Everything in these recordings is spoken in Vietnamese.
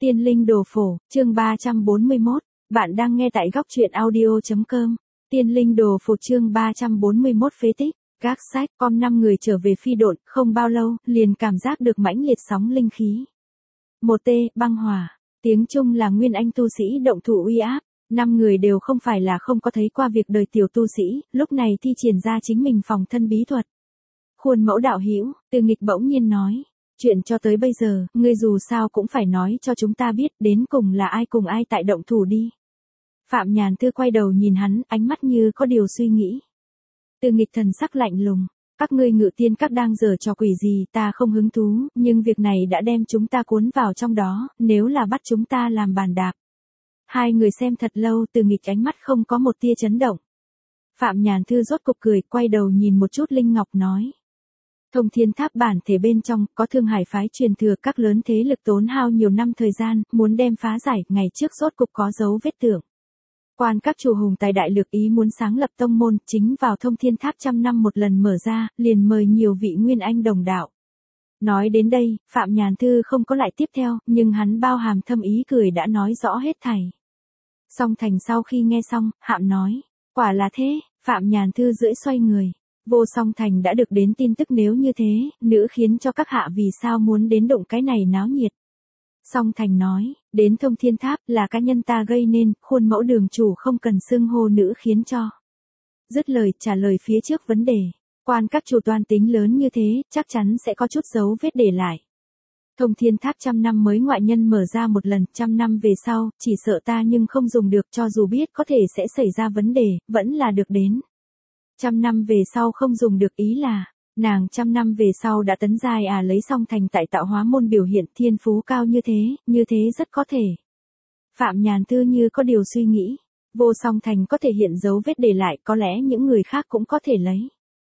Tiên linh đồ phổ, chương 341, bạn đang nghe tại góc truyện audio.com. Tiên linh đồ phổ chương 341 phế tích, gác sách, con 5 người trở về phi độn, không bao lâu, liền cảm giác được mãnh liệt sóng linh khí. Một t, băng hỏa, tiếng Trung là nguyên anh tu sĩ động thủ uy áp, 5 người đều không phải là không có thấy qua việc đời tiểu tu sĩ, lúc này thi triển ra chính mình phòng thân bí thuật. Khuôn mẫu đạo hữu, Từ Nghịch bỗng nhiên nói. Chuyện cho tới bây giờ, ngươi dù sao cũng phải nói cho chúng ta biết đến cùng là ai cùng ai tại động thủ đi. Phạm Nhàn Thư quay đầu nhìn hắn, ánh mắt như có điều suy nghĩ. Từ Nghịch thần sắc lạnh lùng, các ngươi Ngự Tiên Các đang giở trò quỷ gì ta không hứng thú, nhưng việc này đã đem chúng ta cuốn vào trong đó, nếu là bắt chúng ta làm bàn đạp. Hai người xem thật lâu, Từ Nghịch ánh mắt không có một tia chấn động. Phạm Nhàn Thư rốt cục cười, quay đầu nhìn một chút Linh Ngọc nói. Thông Thiên Tháp bản thể bên trong, có Thương Hải phái truyền thừa, các lớn thế lực tốn hao nhiều năm thời gian, muốn đem phá giải, ngày trước rốt cục có dấu vết tượng. Quan các chủ hùng tài đại lược ý muốn sáng lập tông môn, chính vào Thông Thiên Tháp 100 năm một lần mở ra, liền mời nhiều vị nguyên anh đồng đạo. Nói đến đây, Phạm Nhàn Thư không có lại tiếp theo, nhưng hắn bao hàm thâm ý cười đã nói rõ hết thảy. Song Thành sau khi nghe xong, hạm nói, quả là thế. Phạm Nhàn Thư rưỡi xoay người. Vô Song Thành đã được đến tin tức, nếu như thế, nữ khiến cho các hạ vì sao muốn đến đụng cái này náo nhiệt. Song Thành nói, đến Thông Thiên Tháp là cá nhân ta gây nên, khuôn mẫu đường chủ không cần xưng hô nữ khiến cho. Dứt lời trả lời phía trước vấn đề, quan các chủ toan tính lớn như thế, chắc chắn sẽ có chút dấu vết để lại. Thông Thiên Tháp 100 năm mới ngoại nhân mở ra một lần, 100 năm về sau, chỉ sợ ta nhưng không dùng được, cho dù biết có thể sẽ xảy ra vấn đề, vẫn là được đến. 100 năm về sau không dùng được ý là, nàng 100 năm về sau đã tấn giai lấy Song Thành tại tạo hóa môn biểu hiện thiên phú cao như thế rất có thể. Phạm Nhàn Thư như có điều suy nghĩ, Vô Song Thành có thể hiện dấu vết để lại, có lẽ những người khác cũng có thể lấy.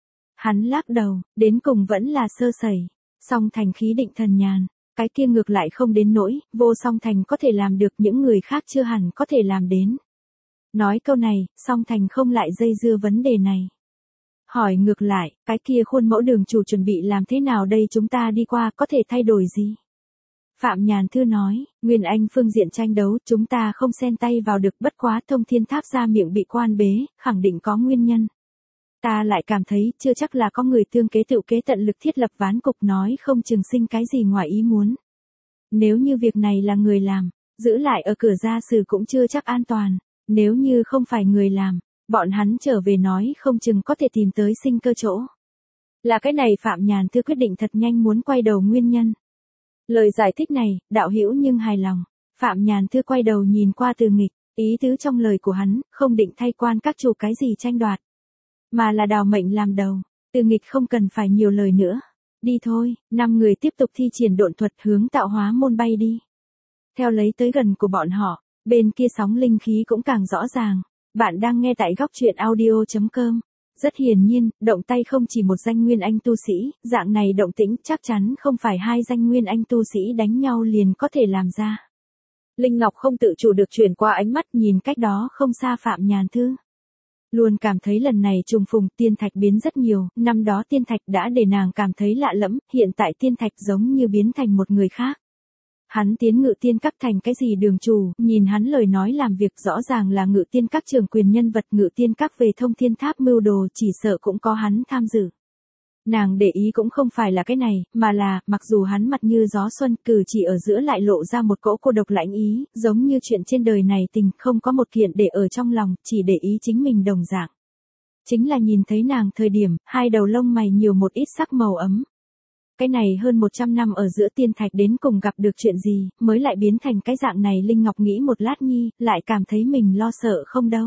Hắn lắc đầu, đến cùng vẫn là sơ sẩy. Song Thành khí định thần nhàn, cái kia ngược lại không đến nỗi, Vô Song Thành có thể làm được, những người khác chưa hẳn có thể làm đến. Nói câu này, Song Thành không lại dây dưa vấn đề này. Hỏi ngược lại, cái kia khuôn mẫu đường chủ chuẩn bị làm thế nào đây, chúng ta đi qua có thể thay đổi gì? Phạm Nhàn Thư nói, Nguyên Anh phương diện tranh đấu, chúng ta không xen tay vào được, bất quá Thông Thiên Tháp ra miệng bị quan bế, khẳng định có nguyên nhân. Ta lại cảm thấy, chưa chắc là có người tương kế tự kế tận lực thiết lập ván cục, nói không chừng sinh cái gì ngoài ý muốn. Nếu như việc này là người làm, giữ lại ở cửa gia sử cũng chưa chắc an toàn, nếu như không phải người làm, bọn hắn trở về nói không chừng có thể tìm tới sinh cơ chỗ. Là cái này Phạm Nhàn Thư quyết định thật nhanh muốn quay đầu nguyên nhân. Lời giải thích này, đạo hữu nhưng hài lòng. Phạm Nhàn Thư quay đầu nhìn qua Từ Nghịch, ý tứ trong lời của hắn, không định thay quan các chủ cái gì tranh đoạt, mà là đào mệnh làm đầu. Từ Nghịch không cần phải nhiều lời nữa. Đi thôi, 5 người tiếp tục thi triển độn thuật hướng tạo hóa môn bay đi. Theo lấy tới gần của bọn họ, bên kia sóng linh khí cũng càng rõ ràng. Bạn đang nghe tại góc truyện audio.com. Rất hiển nhiên, động tay không chỉ một danh nguyên anh tu sĩ, dạng này động tĩnh chắc chắn không phải hai danh nguyên anh tu sĩ đánh nhau liền có thể làm ra. Linh Ngọc không tự chủ được chuyển qua ánh mắt nhìn cách đó không xa Phạm Nhàn Thư. Luôn cảm thấy lần này trùng phùng, tiên thạch biến rất nhiều, năm đó tiên thạch đã để nàng cảm thấy lạ lẫm, hiện tại tiên thạch giống như biến thành một người khác. Hắn tiến Ngự Tiên Các thành cái gì đường chủ, nhìn hắn lời nói làm việc rõ ràng là Ngự Tiên Các trưởng quyền nhân vật, Ngự Tiên Các về Thông Thiên Tháp mưu đồ chỉ sợ cũng có hắn tham dự. Nàng để ý cũng không phải là cái này, mà là, mặc dù hắn mặt như gió xuân, cử chỉ ở giữa lại lộ ra một cỗ cô độc lãnh ý, giống như chuyện trên đời này tình không có một kiện để ở trong lòng, chỉ để ý chính mình đồng dạng. Chính là nhìn thấy nàng thời điểm, hai đầu lông mày nhiều một ít sắc màu ấm. Cái này hơn 100 năm ở giữa tiên thạch đến cùng gặp được chuyện gì, mới lại biến thành cái dạng này. Linh Ngọc nghĩ một lát nhi, lại cảm thấy mình lo sợ không đâu.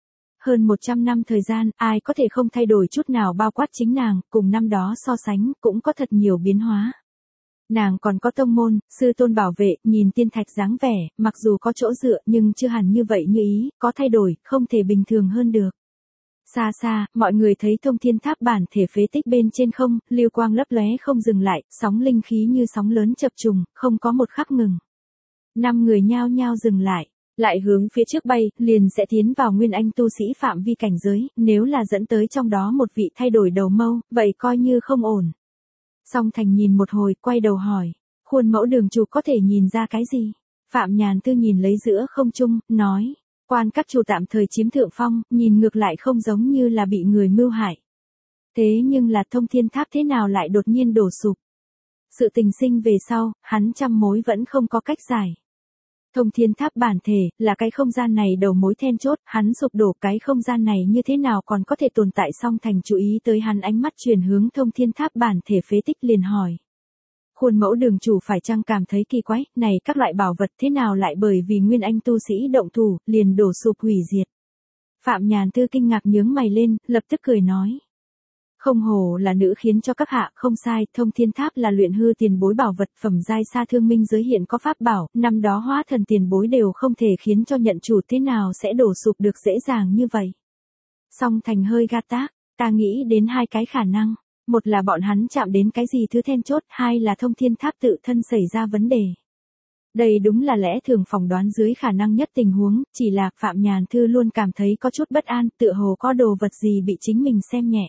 Hơn 100 năm thời gian, ai có thể không thay đổi chút nào, bao quát chính nàng, cùng năm đó so sánh, cũng có thật nhiều biến hóa. Nàng còn có tông môn, sư tôn bảo vệ, nhìn tiên thạch dáng vẻ, mặc dù có chỗ dựa nhưng chưa hẳn như vậy như ý, có thay đổi, không thể bình thường hơn được. Xa xa, mọi người thấy Thông Thiên Tháp bản thể phế tích bên trên không, lưu quang lấp lóe không dừng lại, sóng linh khí như sóng lớn chập trùng, không có một khắc ngừng. 5 người nhao nhao dừng lại hướng phía trước bay, liền sẽ tiến vào nguyên anh tu sĩ phạm vi cảnh giới, nếu là dẫn tới trong đó một vị thay đổi đầu mâu, vậy coi như không ổn. Song Thành nhìn một hồi, quay đầu hỏi, khuôn mẫu đường chủ có thể nhìn ra cái gì? Phạm Nhàn Tư nhìn lấy giữa không trung, nói, quan các chủ tạm thời chiếm thượng phong, nhìn ngược lại không giống như là bị người mưu hại. Thế nhưng là Thông Thiên Tháp thế nào lại đột nhiên đổ sụp? Sự tình sinh về sau, hắn trăm mối vẫn không có cách giải. Thông Thiên Tháp bản thể, là cái không gian này đầu mối then chốt, hắn sụp đổ cái không gian này như thế nào còn có thể tồn tại. Song Thành chú ý tới hắn ánh mắt chuyển hướng Thông Thiên Tháp bản thể phế tích liền hỏi. Khuôn mẫu đường chủ phải chăng cảm thấy kỳ quái, này các loại bảo vật thế nào lại bởi vì nguyên anh tu sĩ động thủ, liền đổ sụp hủy diệt. Phạm Nhàn Tư kinh ngạc nhướng mày lên, lập tức cười nói. Không hổ là nữ khiến cho các hạ, không sai, Thông Thiên Tháp là luyện hư tiền bối bảo vật phẩm giai xa thương minh giới hiện có pháp bảo, năm đó hóa thần tiền bối đều không thể khiến cho nhận chủ, thế nào sẽ đổ sụp được dễ dàng như vậy. Song Thành hơi gạt tác, ta nghĩ đến hai cái khả năng, một là bọn hắn chạm đến cái gì thứ then chốt, hai là Thông Thiên Tháp tự thân xảy ra vấn đề. Đây đúng là lẽ thường phỏng đoán dưới khả năng nhất tình huống, chỉ là Phạm Nhàn Thư luôn cảm thấy có chút bất an, tựa hồ có đồ vật gì bị chính mình xem nhẹ.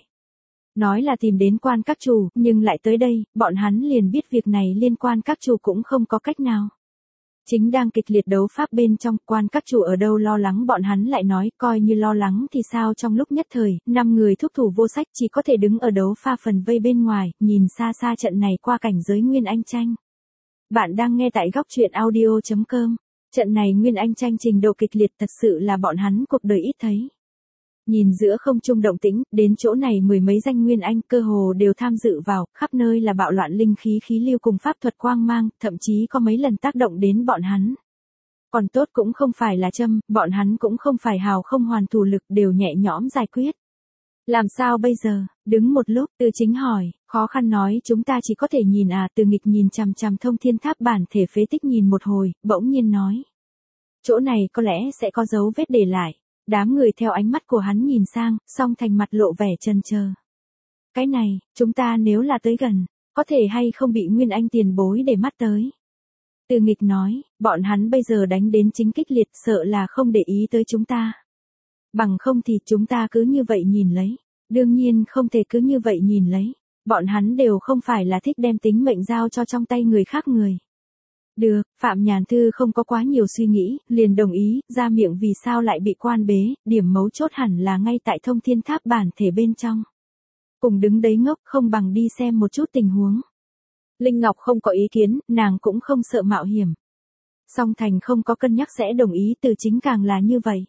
Nói là tìm đến quan các chủ, nhưng lại tới đây, bọn hắn liền biết việc này liên quan các chủ cũng không có cách nào. Chính đang kịch liệt đấu pháp bên trong, quan các chủ ở đâu lo lắng, bọn hắn lại nói, coi như lo lắng thì sao. Trong lúc nhất thời, 5 người thúc thủ vô sách chỉ có thể đứng ở đấu pha phần vây bên ngoài, nhìn xa xa trận này qua cảnh giới nguyên anh tranh. Bạn đang nghe tại góc truyện audio.com. Trận này nguyên anh tranh trình độ kịch liệt thật sự là bọn hắn cuộc đời ít thấy. Nhìn giữa không trung động tĩnh, đến chỗ này mười mấy danh nguyên anh cơ hồ đều tham dự vào, khắp nơi là bạo loạn linh khí khí lưu cùng pháp thuật quang mang, thậm chí có mấy lần tác động đến bọn hắn. Còn tốt cũng không phải là châm, bọn hắn cũng không phải hào không hoàn thủ lực, đều nhẹ nhõm giải quyết. Làm sao bây giờ? Đứng một lúc, Từ Chính hỏi, khó khăn nói chúng ta chỉ có thể nhìn Từ Nghịch nhìn chằm chằm Thông Thiên Tháp bản thể phế tích nhìn một hồi, bỗng nhiên nói. Chỗ này có lẽ sẽ có dấu vết để lại. Đám người theo ánh mắt của hắn nhìn sang, Song Thành mặt lộ vẻ chần chờ. Cái này, chúng ta nếu là tới gần, có thể hay không bị nguyên anh tiền bối để mắt tới. Từ Nghịch nói, bọn hắn bây giờ đánh đến chính kích liệt, sợ là không để ý tới chúng ta. Bằng không thì chúng ta cứ như vậy nhìn lấy. Đương nhiên không thể cứ như vậy nhìn lấy. Bọn hắn đều không phải là thích đem tính mệnh giao cho trong tay người khác người. Được, Phạm Nhàn Thư không có quá nhiều suy nghĩ, liền đồng ý, ra miệng vì sao lại bị quan bế, điểm mấu chốt hẳn là ngay tại Thông Thiên Tháp bản thể bên trong. Cùng đứng đấy ngốc không bằng đi xem một chút tình huống. Linh Ngọc không có ý kiến, nàng cũng không sợ mạo hiểm. Song Thành không có cân nhắc sẽ đồng ý, Từ Chính càng là như vậy.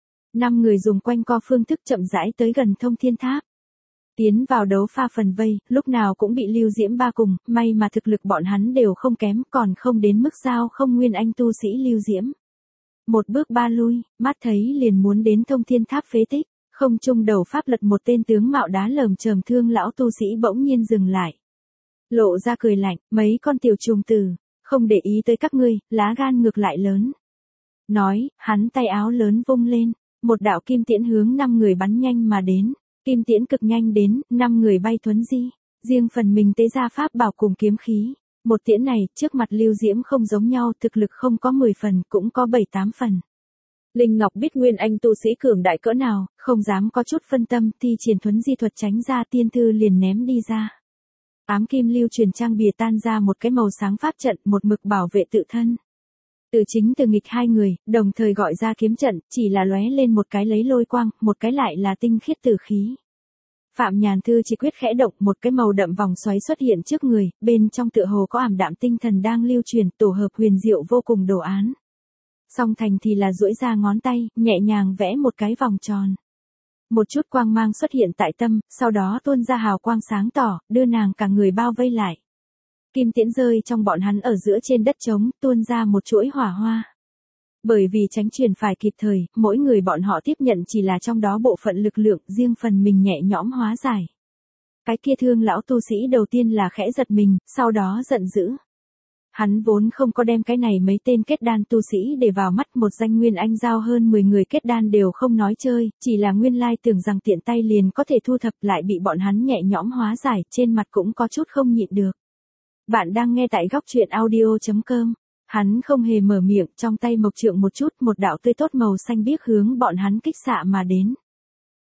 5 người dùng quanh co phương thức chậm rãi tới gần Thông Thiên Tháp. Tiến vào đấu pha phần vây, lúc nào cũng bị Lưu Diễm ba cùng, may mà thực lực bọn hắn đều không kém, còn không đến mức giao không nguyên anh tu sĩ Lưu Diễm. Một bước ba lui, mắt thấy liền muốn đến Thông Thiên Tháp phế tích, không trung đầu pháp lật một tên tướng mạo đá lởm chởm thương lão tu sĩ bỗng nhiên dừng lại. Lộ ra cười lạnh, mấy con tiểu trùng tử, không để ý tới các ngươi, lá gan ngược lại lớn. Nói, hắn tay áo lớn vung lên, một đạo kim tiễn hướng 5 người bắn nhanh mà đến. Kim tiễn cực nhanh đến, 5 người bay thuấn di, riêng phần mình tế ra pháp bảo cùng kiếm khí. Một tiễn này, trước mặt Lưu Diễm không giống nhau, thực lực không có 10 phần, cũng có 7-8 phần. Linh Ngọc biết nguyên anh tu sĩ cường đại cỡ nào, không dám có chút phân tâm, thi triển thuấn di thuật tránh ra tiên thư liền ném đi ra. Ám kim lưu truyền trang bìa tan ra một cái màu sáng pháp trận, một mực bảo vệ tự thân. Từ Chính Từ Nghịch 2 người, đồng thời gọi ra kiếm trận, chỉ là lóe lên một cái lấy lôi quang, một cái lại là tinh khiết tử khí. Phạm Nhàn Thư chỉ quyết khẽ động, một cái màu đậm vòng xoáy xuất hiện trước người, bên trong tựa hồ có ảm đạm tinh thần đang lưu truyền, tổ hợp huyền diệu vô cùng đồ án. Song Thành thì là duỗi ra ngón tay, nhẹ nhàng vẽ một cái vòng tròn. Một chút quang mang xuất hiện tại tâm, sau đó tuôn ra hào quang sáng tỏ, đưa nàng cả người bao vây lại. Kim tiễn rơi trong bọn hắn ở giữa trên đất trống, tuôn ra một chuỗi hỏa hoa. Bởi vì tránh truyền phải kịp thời, mỗi người bọn họ tiếp nhận chỉ là trong đó bộ phận lực lượng, riêng phần mình nhẹ nhõm hóa giải. Cái kia thương lão tu sĩ đầu tiên là khẽ giật mình, sau đó giận dữ. Hắn vốn không có đem cái này mấy tên kết đan tu sĩ để vào mắt, một danh nguyên anh giao hơn 10 người kết đan đều không nói chơi, chỉ là nguyên lai tưởng rằng tiện tay liền có thể thu thập, lại bị bọn hắn nhẹ nhõm hóa giải, trên mặt cũng có chút không nhịn được. Bạn đang nghe tại góc truyện audio.com. Hắn không hề mở miệng, trong tay mộc trượng một chút, một đạo tươi tốt màu xanh biếc hướng bọn hắn kích xạ mà đến.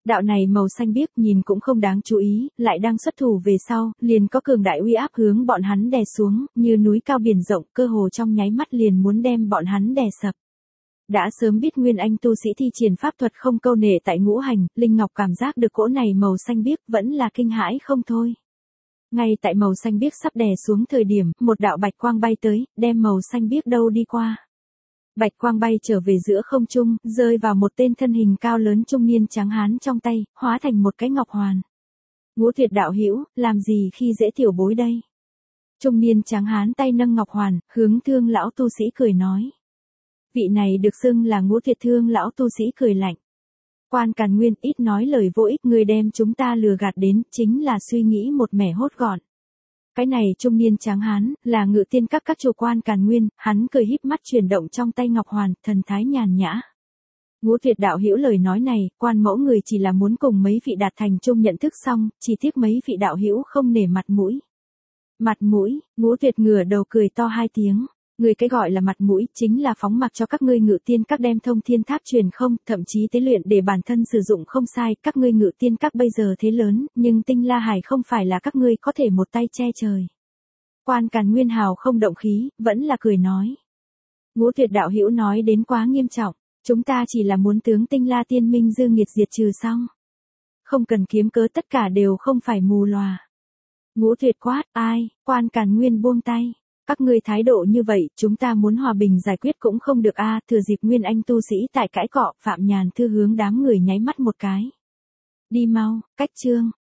Đạo này màu xanh biếc nhìn cũng không đáng chú ý, lại đang xuất thủ về sau, liền có cường đại uy áp hướng bọn hắn đè xuống, như núi cao biển rộng, cơ hồ trong nháy mắt liền muốn đem bọn hắn đè sập. Đã sớm biết Nguyên Anh tu sĩ thi triển pháp thuật không câu nệ tại ngũ hành, Linh Ngọc cảm giác được cỗ này màu xanh biếc vẫn là kinh hãi không thôi. Ngay tại màu xanh biếc sắp đè xuống thời điểm, một đạo bạch quang bay tới, đem màu xanh biếc đâu đi qua. Bạch quang bay trở về giữa không trung, rơi vào một tên thân hình cao lớn trung niên tráng hán trong tay, hóa thành một cái ngọc hoàn. Ngũ Tuyệt đạo hữu, làm gì khi dễ tiểu bối đây? Trung niên tráng hán tay nâng ngọc hoàn, hướng Thương lão tu sĩ cười nói. Vị này được xưng là Ngũ Tuyệt Thương lão tu sĩ cười lạnh. Quan Càn Nguyên, ít nói lời vô ích, người đem chúng ta lừa gạt đến, chính là suy nghĩ một mẻ hốt gọn. Cái này trung niên tráng hán, là Ngự Tiên các chủ Quan Càn Nguyên, hắn cười híp mắt chuyển động trong tay ngọc hoàn, thần thái nhàn nhã. Ngũ Tuyệt đạo hữu lời nói này, quan mẫu người chỉ là muốn cùng mấy vị đạt thành chung nhận thức xong, chỉ tiếc mấy vị đạo hữu không nể mặt mũi. Mặt mũi, Ngũ Tuyệt ngửa đầu cười to hai tiếng. Người cái gọi là mặt mũi chính là phóng mặc cho các ngươi Ngự Tiên các đem thông thiên tháp truyền không, thậm chí tế luyện để bản thân sử dụng không sai, các ngươi Ngự Tiên các bây giờ thế lớn, nhưng Tinh La Hải không phải là các ngươi có thể một tay che trời. Quan Càn Nguyên hào không động khí, vẫn là cười nói. Ngũ Tuyệt đạo hữu nói đến quá nghiêm trọng, chúng ta chỉ là muốn tướng Tinh La Tiên Minh dư nghiệt diệt trừ xong. Không cần kiếm cớ, tất cả đều không phải mù lòa. Ngũ Tuyệt quát, ai? Quan Càn Nguyên buông tay. Các ngươi thái độ như vậy, chúng ta muốn hòa bình giải quyết cũng không được a. Thừa dịp Nguyên Anh tu sĩ tại cãi cọ, Phạm Nhàn Thư hướng đám người nháy mắt một cái. Đi mau, cách chương.